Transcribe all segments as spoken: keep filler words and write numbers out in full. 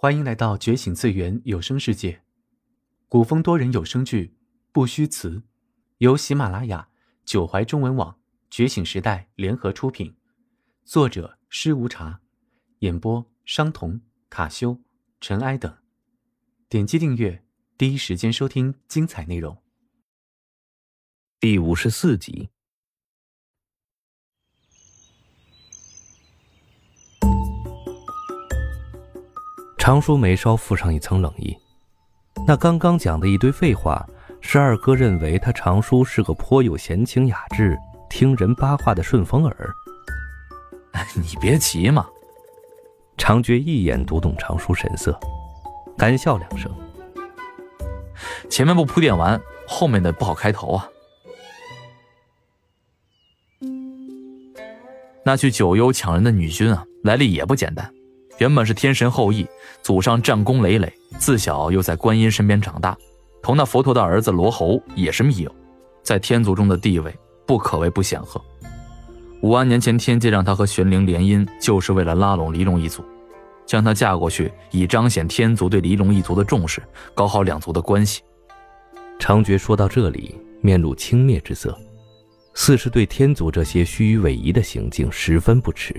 欢迎来到觉醒次元有声世界，古风多人有声剧《不虚词》，由喜马拉雅、九怀中文网、觉醒时代联合出品，作者施无茶，演播商童、卡修、尘埃等。点击订阅，第一时间收听精彩内容。 第五十四集。常叔眉梢附上一层冷意，那刚刚讲的一堆废话，是二哥认为他常叔是个颇有闲情雅致、听人八卦的顺风耳。 你别急嘛。 常觉一眼读懂常叔神色，干笑两声。 前面不铺垫完，后面的不好开头啊。那去九幽抢人的女军啊，来历也不简单。原本是天神后裔，祖上战功累累，自小又在观音身边长大，同那佛陀的儿子罗侯也是密友，在天族中的地位不可谓不显赫。五万年前天界让他和玄灵联姻，就是为了拉拢离龙一族，将她嫁过去，以彰显天族对离龙一族的重视，搞好两族的关系。 常觉说到这里，面露轻蔑之色，似是对天族这些虚与委蛇的行径十分不耻。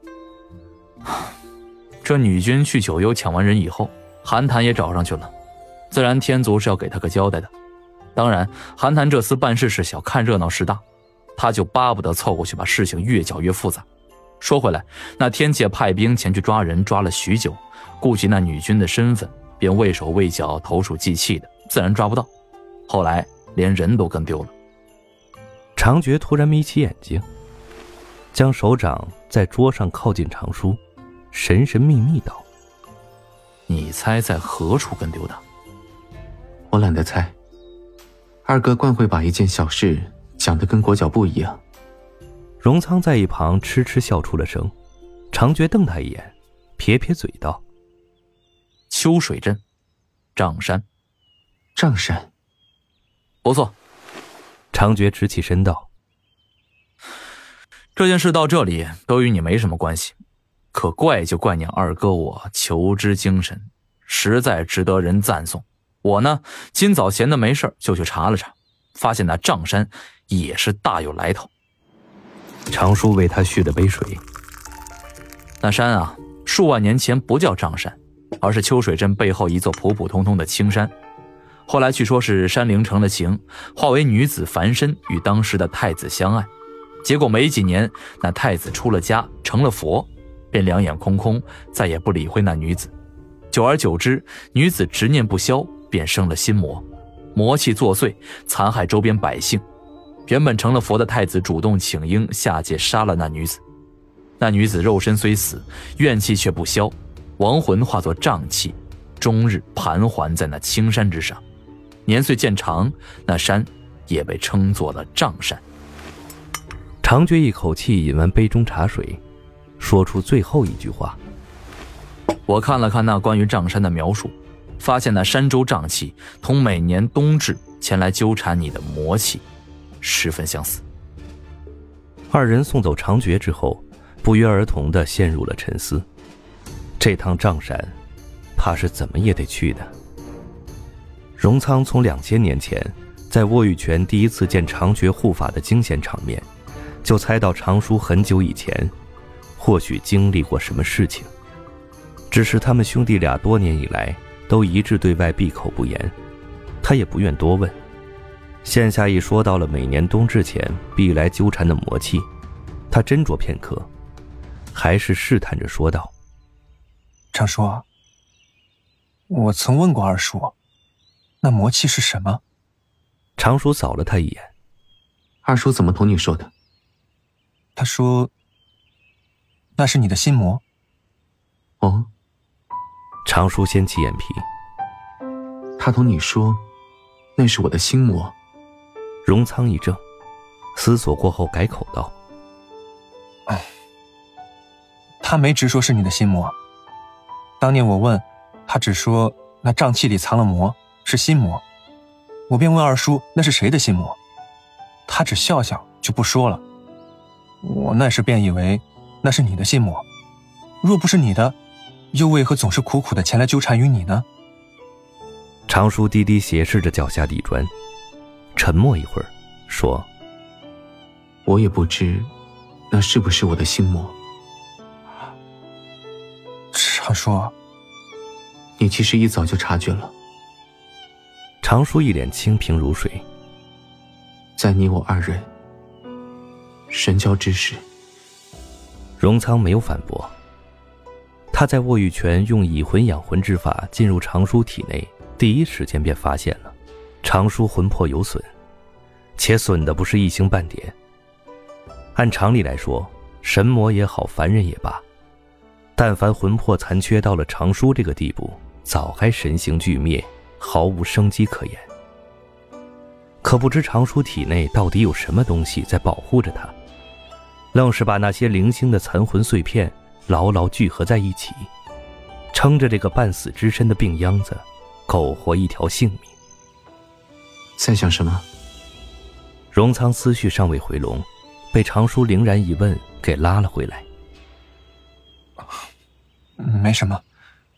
这女军去九幽抢完人以后，韩谈也找上去了，自然天族是要给他个交代的。当然韩谈这厮办事事小，看热闹事大，他就巴不得凑过去把事情越搅越复杂。说回来，那天界派兵前去抓人，抓了许久，顾及那女军的身份，便畏手畏脚、投鼠忌器的，自然抓不到。后来连人都跟丢了。 常觉突然眯起眼睛，将手掌在桌上靠近常叔，神神秘秘道： 你猜在何处跟丢的？ 我懒得猜，二哥惯会把一件小事讲得跟裹脚布一样。 荣仓在一旁痴痴笑出了声，常觉瞪他一眼，撇撇嘴道： 秋水镇，瘴山。 瘴山， 不错。 常觉直起身道： 这件事到这里都与你没什么关系，可怪就怪你二哥我求知精神，实在值得人赞颂。我呢，今早闲得没事就去查了查，发现那瘴山也是大有来头。 常叔为他续了杯水。 那山啊，数万年前不叫瘴山，而是秋水镇背后一座普普通通的青山。后来据说是山灵成了形，化为女子凡身，与当时的太子相爱。结果没几年，那太子出了家，成了佛，便两眼空空，再也不理会那女子。久而久之，女子执念不消，便生了心魔，魔气作祟，残害周边百姓。原本成了佛的太子主动请缨下界杀了那女子。那女子肉身虽死，怨气却不消，亡魂化作瘴气，终日盘桓在那青山之上。年岁渐长，那山也被称作了瘴山。 常觉一口气饮完杯中茶水，说出最后一句话： 我看了看那关于瘴山的描述，发现那山州瘴气同每年冬至前来纠缠你的魔气十分相似。 二人送走常觉之后，不约而同地陷入了沉思。这趟瘴山怕是怎么也得去的。荣仓从两千年前在沃玉泉第一次见常觉护法的惊险场面，就猜到常叔很久以前或许经历过什么事情，只是他们兄弟俩多年以来都一致对外闭口不言，他也不愿多问。现下一说到了每年冬至前必来纠缠的魔气，他斟酌片刻，还是试探着说道： 常叔，我曾问过二叔，那魔气是什么？ 常叔扫了他一眼： 二叔怎么同你说的？ 他说那是你的心魔。 哦。 常叔掀起眼皮： 他同你说那是我的心魔？ 荣仓一怔，思索过后改口道： 哎，他没直说是你的心魔。当年我问他，只说那瘴气里藏了魔，是心魔。我便问二叔那是谁的心魔，他只笑笑就不说了。我那时便以为那是你的心魔，若不是你的， 又为何总是苦苦的前来纠缠于你呢？ 常叔低低斜视着脚下地砖，沉默一会儿，说： 我也不知那是不是我的心魔。 常叔， 你其实一早就察觉了。 常叔一脸清平如水。 在你我二人神交之时。 荣仓没有反驳。他在沃玉泉用以魂养魂之法进入常叔体内，第一时间便发现了常叔魂魄有损，且损的不是一星半点。按常理来说，神魔也好，凡人也罢，但凡魂魄残缺到了常叔这个地步，早该神形俱灭，毫无生机可言。可不知常叔体内到底有什么东西在保护着他，愣是把那些零星的残魂碎片牢牢聚合在一起，撑着这个半死之身的病秧子苟活一条性命。 在想什么？ 荣仓思绪尚未回笼，被常叔凌然一问给拉了回来。 没什么。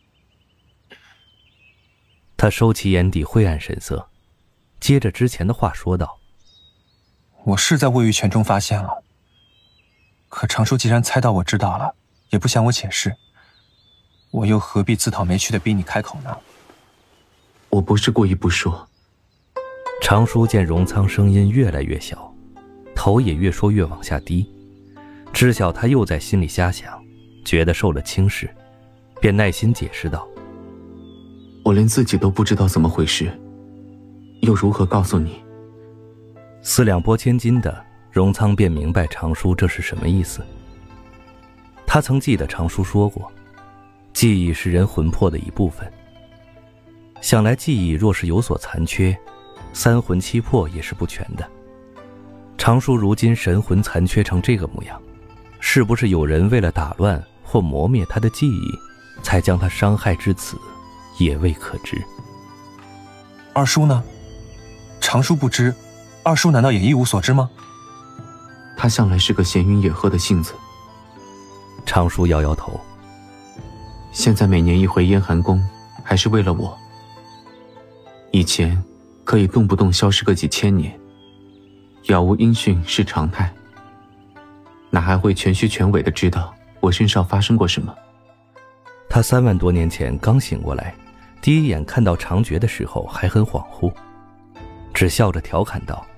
他收起眼底晦暗神色，接着之前的话说道： 我是在沃玉泉中发现了，可常叔既然猜到我知道了，也不向我解释，我又何必自讨没趣的逼你开口呢？ 我不是故意不说。 常叔见荣仓声音越来越小，头也越说越往下低，知晓他又在心里瞎想，觉得受了轻视，便耐心解释道： 我连自己都不知道怎么回事，又如何告诉你？ 四两拨千斤的，荣仓便明白常叔这是什么意思。他曾记得常叔说过，记忆是人魂魄的一部分，想来记忆若是有所残缺，三魂七魄也是不全的。常叔如今神魂残缺成这个模样，是不是有人为了打乱或磨灭他的记忆，才将他伤害至此，也未可知。 二叔呢？常叔不知，二叔难道也一无所知吗？ 他向来是个闲云野鹤的性子。 常叔摇摇头。 现在每年一回燕寒宫，还是为了我。以前可以动不动消失个几千年，杳无音讯是常态，哪还会全虚全伪的知道我身上发生过什么？ 他三万多年前刚醒过来，第一眼看到常觉的时候还很恍惚，只笑着调侃道：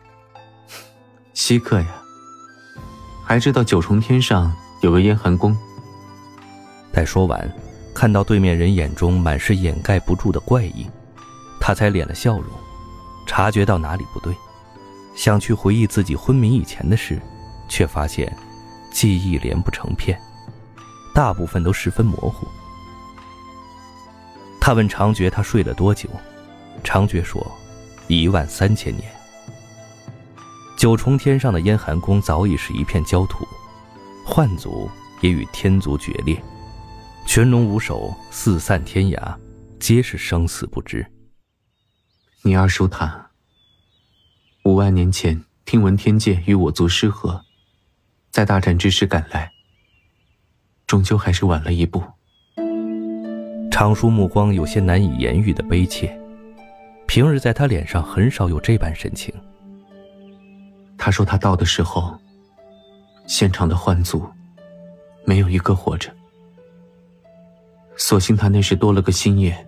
稀客呀，还知道九重天上有个燕寒宫。 待说完，看到对面人眼中满是掩盖不住的怪异，他才敛了笑容，察觉到哪里不对，想去回忆自己昏迷以前的事，却发现记忆连不成片，大部分都十分模糊。他问常觉他睡了多久，常觉说一万三千年。九重天上的燕寒宫早已是一片焦土，幻族也与天族决裂，群龙无首，四散天涯，皆是生死不知。 你二叔他五万年前听闻天界与我族失和，在大战之时赶来，终究还是晚了一步。 常叔目光有些难以言喻的悲切，平日在他脸上很少有这般神情。 他说他到的时候，现场的幻族没有一个活着，所幸他那时多了个心眼，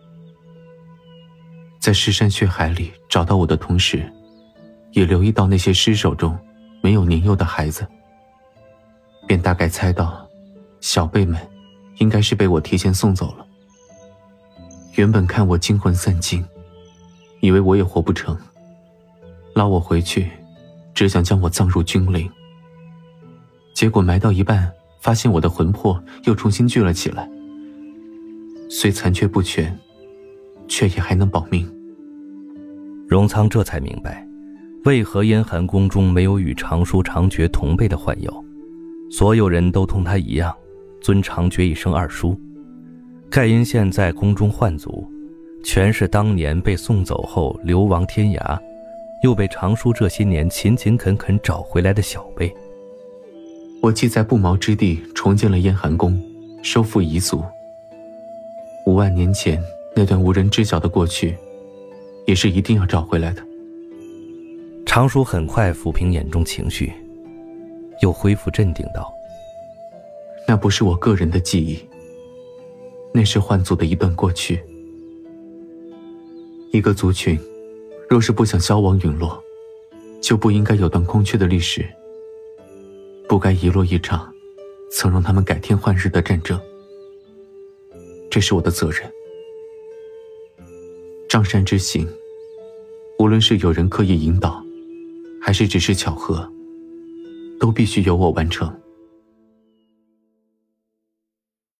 在尸山血海里找到我的同时，也留意到那些尸首中没有年幼的孩子，便大概猜到小辈们应该是被我提前送走了。原本看我精魂散尽，以为我也活不成，捞我回去只想将我葬入君陵，结果埋到一半，发现我的魂魄又重新聚了起来，虽残缺不全，却也还能保命。 荣仓这才明白，为何燕寒宫中没有与常叔常觉同辈的幻友，所有人都同他一样尊常觉一声二叔。盖因现在宫中幻族，全是当年被送走后流亡天涯，又被常叔这些年勤勤恳恳找回来的小辈。 我既在不毛之地重建了燕寒宫，收复彝族， 五万年前那段无人知晓的过去，也是一定要找回来的。 常叔很快抚平眼中情绪，又恢复镇定道： 那不是我个人的记忆，那是幻族的一段过去。一个族群若是不想消亡陨落，就不应该有段空缺的历史，不该遗落一场曾让他们改天换日的战争。这是我的责任。丈山之行，无论是有人刻意引导，还是只是巧合，都必须由我完成。